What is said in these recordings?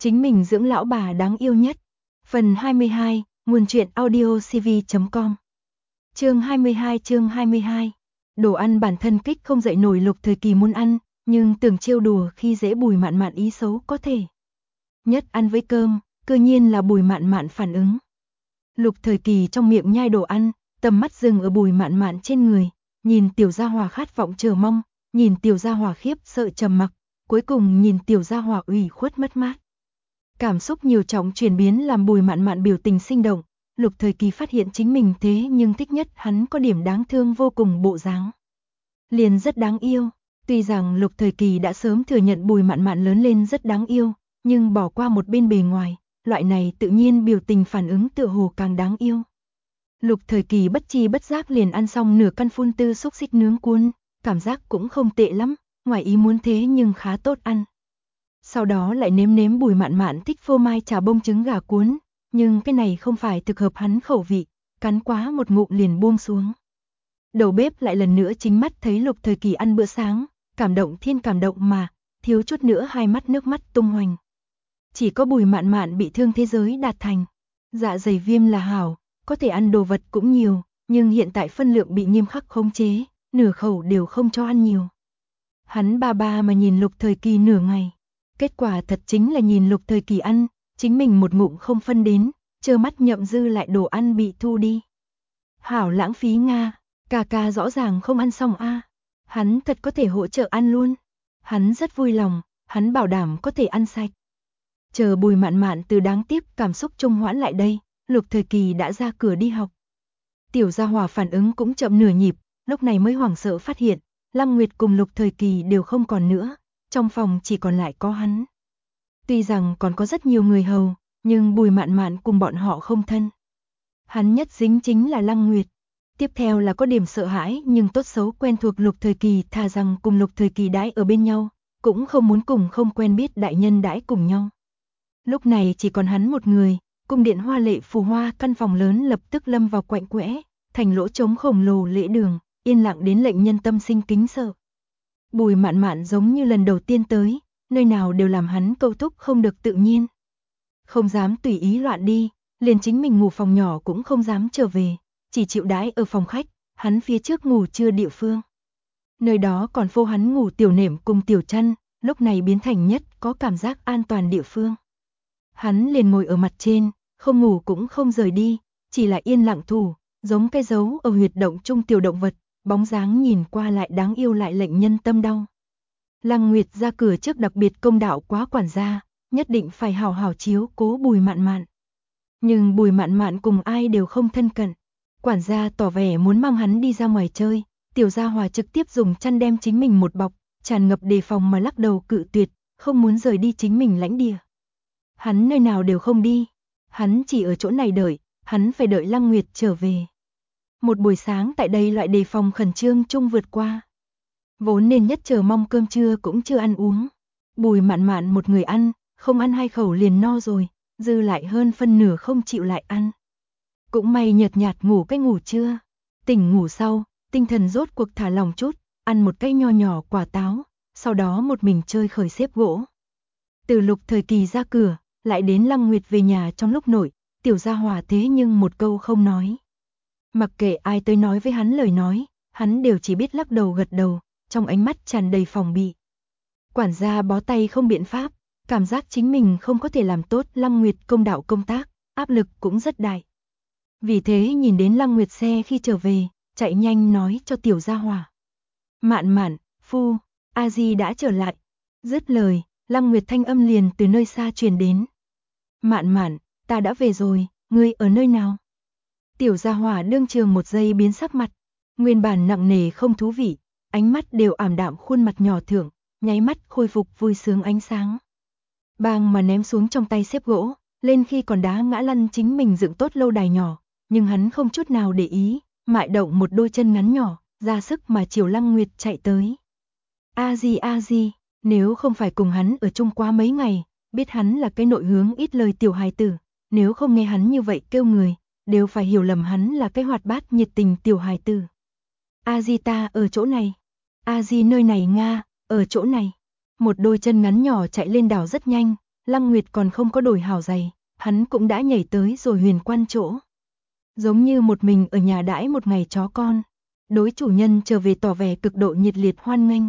chính mình dưỡng lão bà đáng yêu nhất. Phần 22, nguồn truyện audiocv.com. Chương 22. Đồ ăn bản thân kích không dậy nổi Lục Thời Kỳ muốn ăn, nhưng tưởng trêu đùa khi dễ Bùi Mạn Mạn ý xấu có thể. Nhất ăn với cơm, cơ nhiên là Bùi Mạn Mạn phản ứng. Lục Thời Kỳ trong miệng nhai đồ ăn, tầm mắt dừng ở Bùi Mạn Mạn trên người, nhìn Tiểu Gia Hòa khát vọng chờ mong, nhìn Tiểu Gia Hòa khiếp sợ trầm mặc, cuối cùng nhìn Tiểu Gia Hòa ủy khuất mất mát. Cảm xúc nhiều trọng chuyển biến làm Bùi Mạn Mạn biểu tình sinh động. Lục Thời Kỳ phát hiện chính mình thế nhưng thích nhất hắn có điểm đáng thương vô cùng bộ dáng. Liền rất đáng yêu. Tuy rằng Lục Thời Kỳ đã sớm thừa nhận Bùi Mạn Mạn lớn lên rất đáng yêu, nhưng bỏ qua một bên bề ngoài, loại này tự nhiên biểu tình phản ứng tựa hồ càng đáng yêu. Lục Thời Kỳ bất chi bất giác liền ăn xong nửa căn phun tư xúc xích nướng cuốn, cảm giác cũng không tệ lắm, ngoài ý muốn thế nhưng khá tốt ăn. Sau đó lại nếm Bùi Mạn Mạn thích phô mai chả bông trứng gà cuốn, nhưng cái này không phải thực hợp hắn khẩu vị, cắn quá một ngụm liền buông xuống. Đầu bếp lại lần nữa chính mắt thấy Lục Thời Kỳ ăn bữa sáng, cảm động thiên cảm động mà, thiếu chút nữa hai mắt nước mắt tung hoành. Chỉ có Bùi Mạn Mạn bị thương thế giới đạt thành. Dạ dày viêm là hảo, có thể ăn đồ vật cũng nhiều, nhưng hiện tại phân lượng bị nghiêm khắc khống chế, nửa khẩu đều không cho ăn nhiều. Hắn ba mà nhìn Lục Thời Kỳ nửa ngày. Kết quả thật chính là nhìn Lục Thời Kỳ ăn, chính mình một ngụm không phân đến, trơ mắt nhậm dư lại đồ ăn bị thu đi. Hảo lãng phí Nga, ca rõ ràng không ăn xong a. Hắn thật có thể hỗ trợ ăn luôn. Hắn rất vui lòng, hắn bảo đảm có thể ăn sạch. Chờ Bùi Mạn Mạn từ đáng tiếc cảm xúc trung hoãn lại đây, Lục Thời Kỳ đã ra cửa đi học. Tiểu Gia Hòa phản ứng cũng chậm nửa nhịp, lúc này mới hoảng sợ phát hiện, Lăng Nguyệt cùng Lục Thời Kỳ đều không còn nữa, trong phòng chỉ còn lại có hắn. Tuy rằng còn có rất nhiều người hầu, nhưng Bùi Mạn Mạn cùng bọn họ không thân. Hắn nhất dính chính là Lăng Nguyệt. Tiếp theo là có điểm sợ hãi nhưng tốt xấu quen thuộc Lục Thời Kỳ, thà rằng cùng Lục Thời Kỳ đãi ở bên nhau, cũng không muốn cùng không quen biết đại nhân đãi cùng nhau. Lúc này chỉ còn hắn một người, cung điện hoa lệ phù hoa, căn phòng lớn lập tức lâm vào quạnh quẽ, thành lỗ trống khổng lồ lễ đường, yên lặng đến lệnh nhân tâm sinh kính sợ. Bùi Mạn Mạn giống như lần đầu tiên tới, nơi nào đều làm hắn câu thúc không được tự nhiên. Không dám tùy ý loạn đi, liền chính mình ngủ phòng nhỏ cũng không dám trở về, chỉ chịu đãi ở phòng khách, hắn phía trước ngủ trưa địa phương. Nơi đó còn phô hắn ngủ tiểu nệm cùng tiểu chăn, lúc này biến thành nhất có cảm giác an toàn địa phương. Hắn liền ngồi ở mặt trên, không ngủ cũng không rời đi, chỉ là yên lặng thủ, giống cái dấu ở huyệt động trung tiểu động vật, bóng dáng nhìn qua lại đáng yêu lại lệnh nhân tâm đau. Lăng Nguyệt ra cửa trước đặc biệt công đạo quá quản gia, nhất định phải hào hào chiếu cố Bùi Mạn Mạn. Nhưng Bùi Mạn Mạn cùng ai đều không thân cận. Quản gia tỏ vẻ muốn mang hắn đi ra ngoài chơi, Tiểu Gia Hòa trực tiếp dùng chăn đem chính mình một bọc, tràn ngập đề phòng mà lắc đầu cự tuyệt, không muốn rời đi chính mình lãnh địa. Hắn nơi nào đều không đi, hắn chỉ ở chỗ này đợi, hắn phải đợi Lăng Nguyệt trở về. Một buổi sáng tại đây loại đề phòng khẩn trương chung vượt qua. Vốn nên nhất chờ mong cơm trưa cũng chưa ăn uống. Bùi Mạn Mạn một người ăn, không ăn hai khẩu liền no rồi, dư lại hơn phân nửa không chịu lại ăn. Cũng may nhợt nhạt ngủ cái ngủ trưa. Tỉnh ngủ sau, tinh thần rốt cuộc thả lỏng chút, ăn một cái nho nhỏ quả táo, sau đó một mình chơi khởi xếp gỗ. Từ Lục Thời Kỳ ra cửa, lại đến Lăng Nguyệt về nhà trong lúc nội, Tiểu Gia Hòa thế nhưng một câu không nói. Mặc kệ ai tới nói với hắn lời nói, hắn đều chỉ biết lắc đầu gật đầu, trong ánh mắt tràn đầy phòng bị. Quản gia bó tay không biện pháp, cảm giác chính mình không có thể làm tốt Lăng Nguyệt công đạo công tác, áp lực cũng rất đại. Vì thế nhìn đến Lăng Nguyệt xe khi trở về, chạy nhanh nói cho Tiểu Gia Hòa. Mạn Mạn, phu, A Di đã trở lại. Dứt lời, Lăng Nguyệt thanh âm liền từ nơi xa truyền đến. Mạn Mạn, ta đã về rồi, ngươi ở nơi nào? Tiểu Gia Hòa đương trường một giây biến sắc mặt, nguyên bản nặng nề không thú vị, ánh mắt đều ảm đạm, khuôn mặt nhỏ thượng, nháy mắt khôi phục vui sướng ánh sáng. Bang mà ném xuống trong tay xếp gỗ, lên khi còn đá ngã lăn chính mình dựng tốt lâu đài nhỏ, nhưng hắn không chút nào để ý, mại động một đôi chân ngắn nhỏ, ra sức mà chiều Lăng Nguyệt chạy tới. A Di, nếu không phải cùng hắn ở chung qua mấy ngày, biết hắn là cái nội hướng ít lời tiểu hài tử, nếu không nghe hắn như vậy kêu người, đều phải hiểu lầm hắn là cái hoạt bát nhiệt tình tiểu hài tử. A Di ta ở chỗ này. A Di nơi này Nga, ở chỗ này. Một đôi chân ngắn nhỏ chạy lên đảo rất nhanh, Lăng Nguyệt còn không có đổi hảo giày, hắn cũng đã nhảy tới rồi huyền quan chỗ. Giống như một mình ở nhà đãi một ngày chó con, đối chủ nhân trở về tỏ vẻ cực độ nhiệt liệt hoan nghênh.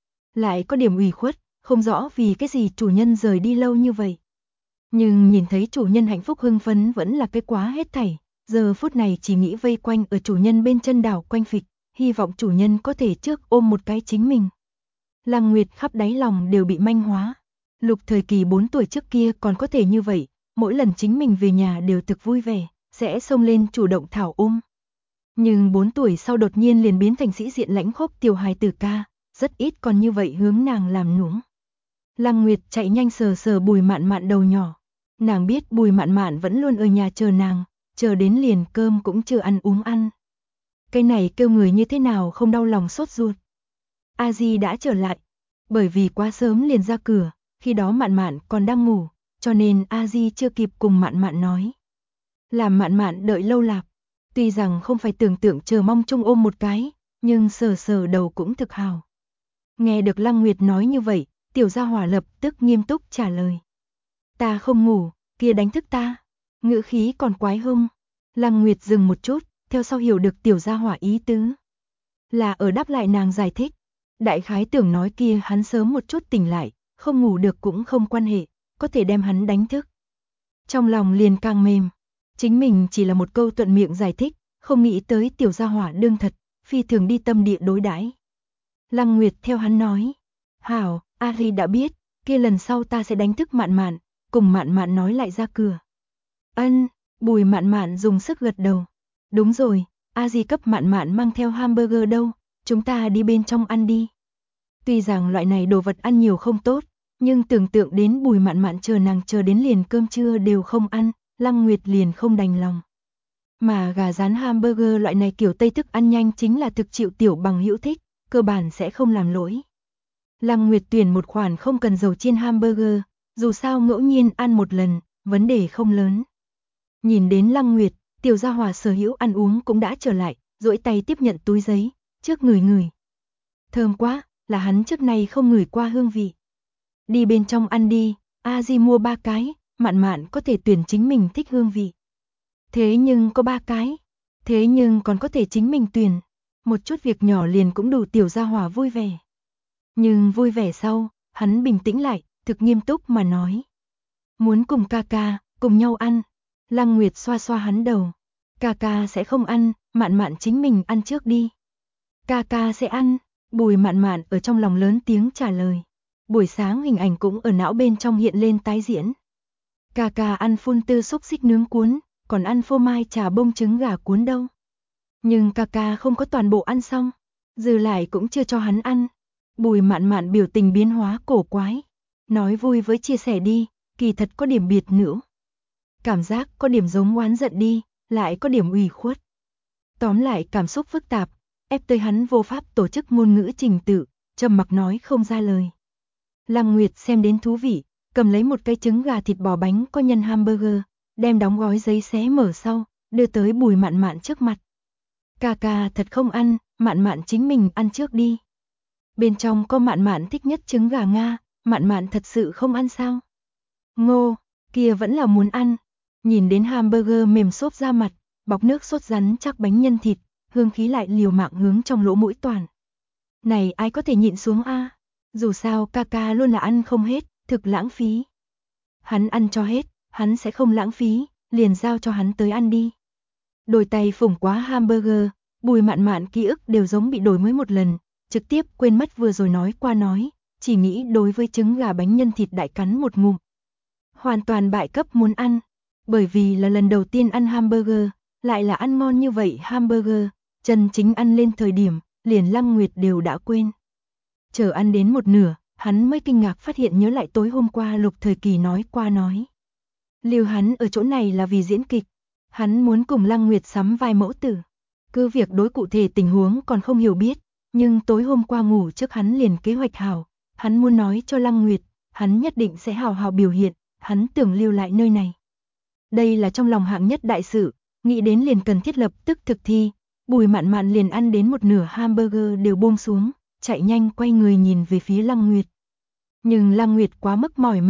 Lại có điểm ủy khuất, không rõ vì cái gì chủ nhân rời đi lâu như vậy. Nhưng nhìn thấy chủ nhân hạnh phúc hưng phấn vẫn là cái quá hết thảy, giờ phút này chỉ nghĩ vây quanh ở chủ nhân bên chân đảo quanh phịch, hy vọng chủ nhân có thể trước ôm một cái chính mình. Lăng Nguyệt khắp đáy lòng đều bị manh hóa. Lục thời kỳ 4 tuổi trước kia còn có thể như vậy, mỗi lần chính mình về nhà đều thực vui vẻ, sẽ xông lên chủ động thảo ôm. Nhưng 4 tuổi sau đột nhiên liền biến thành sĩ diện lãnh khốc tiểu hài tử ca, rất ít còn như vậy hướng nàng làm nũng. Lăng Nguyệt chạy nhanh sờ sờ Bùi Mạn Mạn đầu nhỏ. Nàng biết Bùi Mạn Mạn vẫn luôn ở nhà chờ nàng, chờ đến liền cơm cũng chưa ăn uống ăn. Cái này kêu người như thế nào không đau lòng sốt ruột. A Di đã trở lại, bởi vì quá sớm liền ra cửa, khi đó Mạn Mạn còn đang ngủ, cho nên A Di chưa kịp cùng Mạn Mạn nói. Làm Mạn Mạn đợi lâu lạp, tuy rằng không phải tưởng tượng chờ mong chung ôm một cái, nhưng sờ sờ đầu cũng thực hào. Nghe được Lăng Nguyệt nói như vậy, tiểu gia hỏa lập tức nghiêm túc trả lời. Ta không ngủ, kia đánh thức ta. Ngữ khí còn quái hung. Lăng Nguyệt dừng một chút, theo sau hiểu được tiểu gia hỏa ý tứ. Là ở đáp lại nàng giải thích. Đại khái tưởng nói kia hắn sớm một chút tỉnh lại, không ngủ được cũng không quan hệ, có thể đem hắn đánh thức. Trong lòng liền càng mềm. Chính mình chỉ là một câu thuận miệng giải thích, không nghĩ tới tiểu gia hỏa đương thật, phi thường đi tâm địa đối đãi. Lăng Nguyệt theo hắn nói. Hảo, Ari đã biết, kia lần sau ta sẽ đánh thức Mạn Mạn, cùng Mạn Mạn nói lại ra cửa. Ân, Bùi Mạn Mạn dùng sức gật đầu. Đúng rồi, Ari cấp Mạn Mạn mang theo hamburger đâu, chúng ta đi bên trong ăn đi. Tuy rằng loại này đồ vật ăn nhiều không tốt, nhưng tưởng tượng đến Bùi Mạn Mạn chờ nàng chờ đến liền cơm trưa đều không ăn, Lăng Nguyệt liền không đành lòng. Mà gà rán hamburger loại này kiểu Tây thức ăn nhanh chính là thực chịu tiểu bằng hữu thích, cơ bản sẽ không làm lỗi. Lăng Nguyệt tuyển một khoản không cần dầu chiên hamburger, dù sao ngẫu nhiên ăn một lần, vấn đề không lớn. Nhìn đến Lăng Nguyệt, tiểu gia hỏa sở hữu ăn uống cũng đã trở lại, duỗi tay tiếp nhận túi giấy, trước người người. Thơm quá, là hắn trước nay không ngửi qua hương vị. Đi bên trong ăn đi, A Di mua 3 cái, Mạn Mạn có thể tuyển chính mình thích hương vị. Thế nhưng có 3 cái, thế nhưng còn có thể chính mình tuyển. Một chút việc nhỏ liền cũng đủ tiểu gia hỏa vui vẻ. Nhưng vui vẻ sau, hắn bình tĩnh lại, thực nghiêm túc mà nói. Muốn cùng ca ca, cùng nhau ăn. Lăng Nguyệt xoa xoa hắn đầu. Ca ca sẽ không ăn, Mạn Mạn chính mình ăn trước đi. Ca ca sẽ ăn, Bùi Mạn Mạn ở trong lòng lớn tiếng trả lời. Buổi sáng hình ảnh cũng ở não bên trong hiện lên tái diễn. Ca ca ăn phun tư xúc xích nướng cuốn, còn ăn phô mai trà bông trứng gà cuốn đâu. Nhưng ca ca không có toàn bộ ăn xong, dư lại cũng chưa cho hắn ăn. Bùi Mạn Mạn biểu tình biến hóa cổ quái. Nói vui với chia sẻ đi, kỳ thật có điểm biệt nữ. Cảm giác có điểm giống oán giận đi, lại có điểm ủy khuất. Tóm lại cảm xúc phức tạp, ép tới hắn vô pháp tổ chức ngôn ngữ trình tự, trầm mặc nói không ra lời. Lăng Nguyệt xem đến thú vị, cầm lấy một cây trứng gà thịt bò bánh có nhân hamburger, đem đóng gói giấy xé mở sau, đưa tới Bùi Mạn Mạn trước mặt. Ca ca thật không ăn, Mạn Mạn chính mình ăn trước đi. Bên trong có Mạn Mạn thích nhất trứng gà Nga, Mạn Mạn thật sự không ăn sao? Ngô, kia vẫn là muốn ăn. Nhìn đến hamburger mềm xốp ra mặt, bọc nước sốt rắn chắc bánh nhân thịt, hương khí lại liều mạng hướng trong lỗ mũi toàn. Này ai có thể nhịn xuống a? Dù sao ca ca luôn là ăn không hết, thực lãng phí. Hắn ăn cho hết, hắn sẽ không lãng phí, liền giao cho hắn tới ăn đi. Đôi tay phủng quá hamburger, Bùi Mạn Mạn ký ức đều giống bị đổi mới một lần, trực tiếp quên mất vừa rồi nói qua nói, chỉ nghĩ đối với trứng gà bánh nhân thịt đại cắn một ngụm. Hoàn toàn bại cấp muốn ăn, bởi vì là lần đầu tiên ăn hamburger, lại là ăn ngon như vậy hamburger, chân chính ăn lên thời điểm, liền Lăng Nguyệt đều đã quên. Chờ ăn đến một nửa, hắn mới kinh ngạc phát hiện nhớ lại tối hôm qua Lục Thời Kỳ nói qua nói. Lưu hắn ở chỗ này là vì diễn kịch, hắn muốn cùng Lăng Nguyệt sắm vai mẫu tử. Cứ việc đối cụ thể tình huống còn không hiểu biết, nhưng tối hôm qua ngủ trước hắn liền kế hoạch hảo, hắn muốn nói cho Lăng Nguyệt, hắn nhất định sẽ hào hào biểu hiện, hắn tưởng lưu lại nơi này. Đây là trong lòng hạng nhất đại sự, nghĩ đến liền cần thiết lập tức thực thi, Bùi Mạn Mạn liền ăn đến một nửa hamburger đều buông xuống, chạy nhanh quay người nhìn về phía Lăng Nguyệt. Nhưng Lăng Nguyệt quá mức mỏi mệt,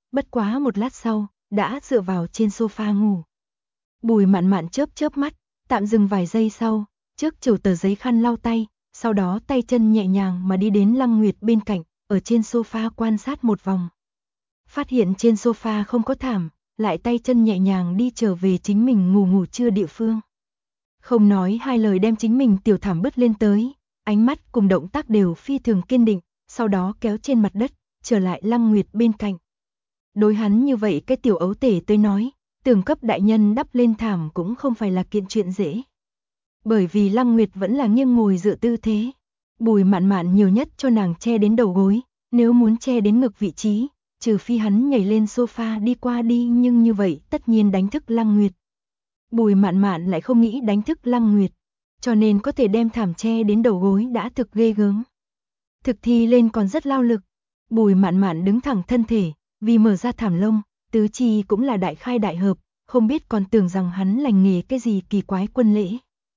bất quá một lát sau, đã dựa vào trên sofa ngủ. Bùi Mạn Mạn chớp chớp mắt, tạm dừng vài giây sau, trước chầu tờ giấy khăn lau tay, sau đó tay chân nhẹ nhàng mà đi đến Lăng Nguyệt bên cạnh, ở trên sofa quan sát một vòng. Phát hiện trên sofa không có thảm, lại tay chân nhẹ nhàng đi trở về chính mình ngủ trưa địa phương. Không nói hai lời đem chính mình tiểu thảm bứt lên tới, ánh mắt cùng động tác đều phi thường kiên định, sau đó kéo trên mặt đất, trở lại Lăng Nguyệt bên cạnh. Đối hắn như vậy cái tiểu ấu tể tới nói, tưởng cấp đại nhân đắp lên thảm cũng không phải là kiện chuyện dễ. Bởi vì Lăng Nguyệt vẫn là nghiêng ngồi dựa tư thế. Bùi Mạn Mạn nhiều nhất cho nàng che đến đầu gối, nếu muốn che đến ngực vị trí, trừ phi hắn nhảy lên sofa đi qua đi, nhưng như vậy tất nhiên đánh thức Lăng Nguyệt. Bùi Mạn Mạn lại không nghĩ đánh thức Lăng Nguyệt, cho nên có thể đem thảm che đến đầu gối đã thực ghê gớm. Thực thi lên còn rất lao lực. Bùi Mạn Mạn đứng thẳng thân thể, vì mở ra thảm lông, tứ chi cũng là đại khai đại hợp, không biết còn tưởng rằng hắn lành nghề cái gì kỳ quái quân lễ.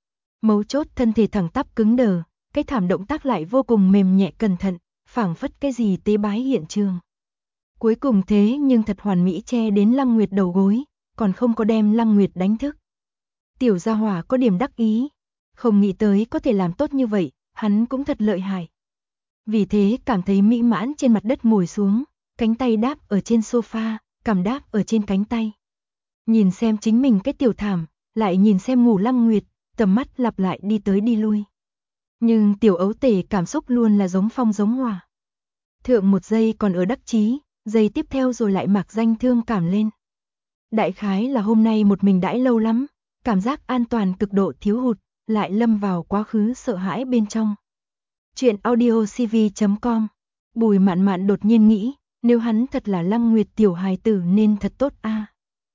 Mấu chốt thân thể thẳng tắp cứng đờ, cái thảm động tác lại vô cùng mềm nhẹ cẩn thận, phảng phất cái gì tế bái hiện trường. Cuối cùng thế nhưng thật hoàn mỹ che đến Lăng Nguyệt đầu gối, còn không có đem Lăng Nguyệt đánh thức. Tiểu gia hỏa có điểm đắc ý, không nghĩ tới có thể làm tốt như vậy, hắn cũng thật lợi hại. Vì thế cảm thấy mỹ mãn trên mặt đất ngồi xuống, cánh tay đáp ở trên sofa, cằm đáp ở trên cánh tay. Nhìn xem chính mình cái tiểu thảm, lại nhìn xem ngủ Lăng Nguyệt, tầm mắt lặp lại đi tới đi lui. Nhưng tiểu ấu tể cảm xúc luôn là giống phong giống hỏa. Thượng một giây còn ở đắc chí, giây tiếp theo rồi lại mạc danh thương cảm lên. Đại khái là hôm nay một mình đãi lâu lắm, cảm giác an toàn cực độ thiếu hụt, lại lâm vào quá khứ sợ hãi bên trong. Chuyện audiocv.com. Bùi Mạn Mạn đột nhiên nghĩ, nếu hắn thật là Lăng Nguyệt tiểu hài tử nên thật tốt a.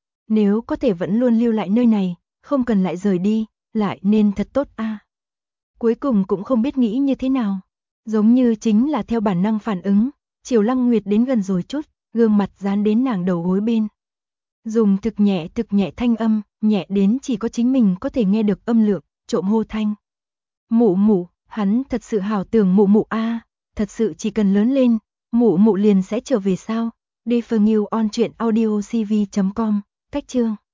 Nếu có thể vẫn luôn lưu lại nơi này, không cần lại rời đi, lại nên thật tốt a. Cuối cùng cũng không biết nghĩ như thế nào, giống như chính là theo bản năng phản ứng, chiều Lăng Nguyệt đến gần rồi chút, gương mặt dán đến nàng đầu gối bên. Dùng thực nhẹ thanh âm, nhẹ đến chỉ có chính mình có thể nghe được âm lượng, trộm hô thanh. Mụ mụ, hắn thật sự hảo tưởng mụ mụ a, thật sự chỉ cần lớn lên, mụ mụ liền sẽ trở về sao? Defernew on truyện audiocv.com, cách chương.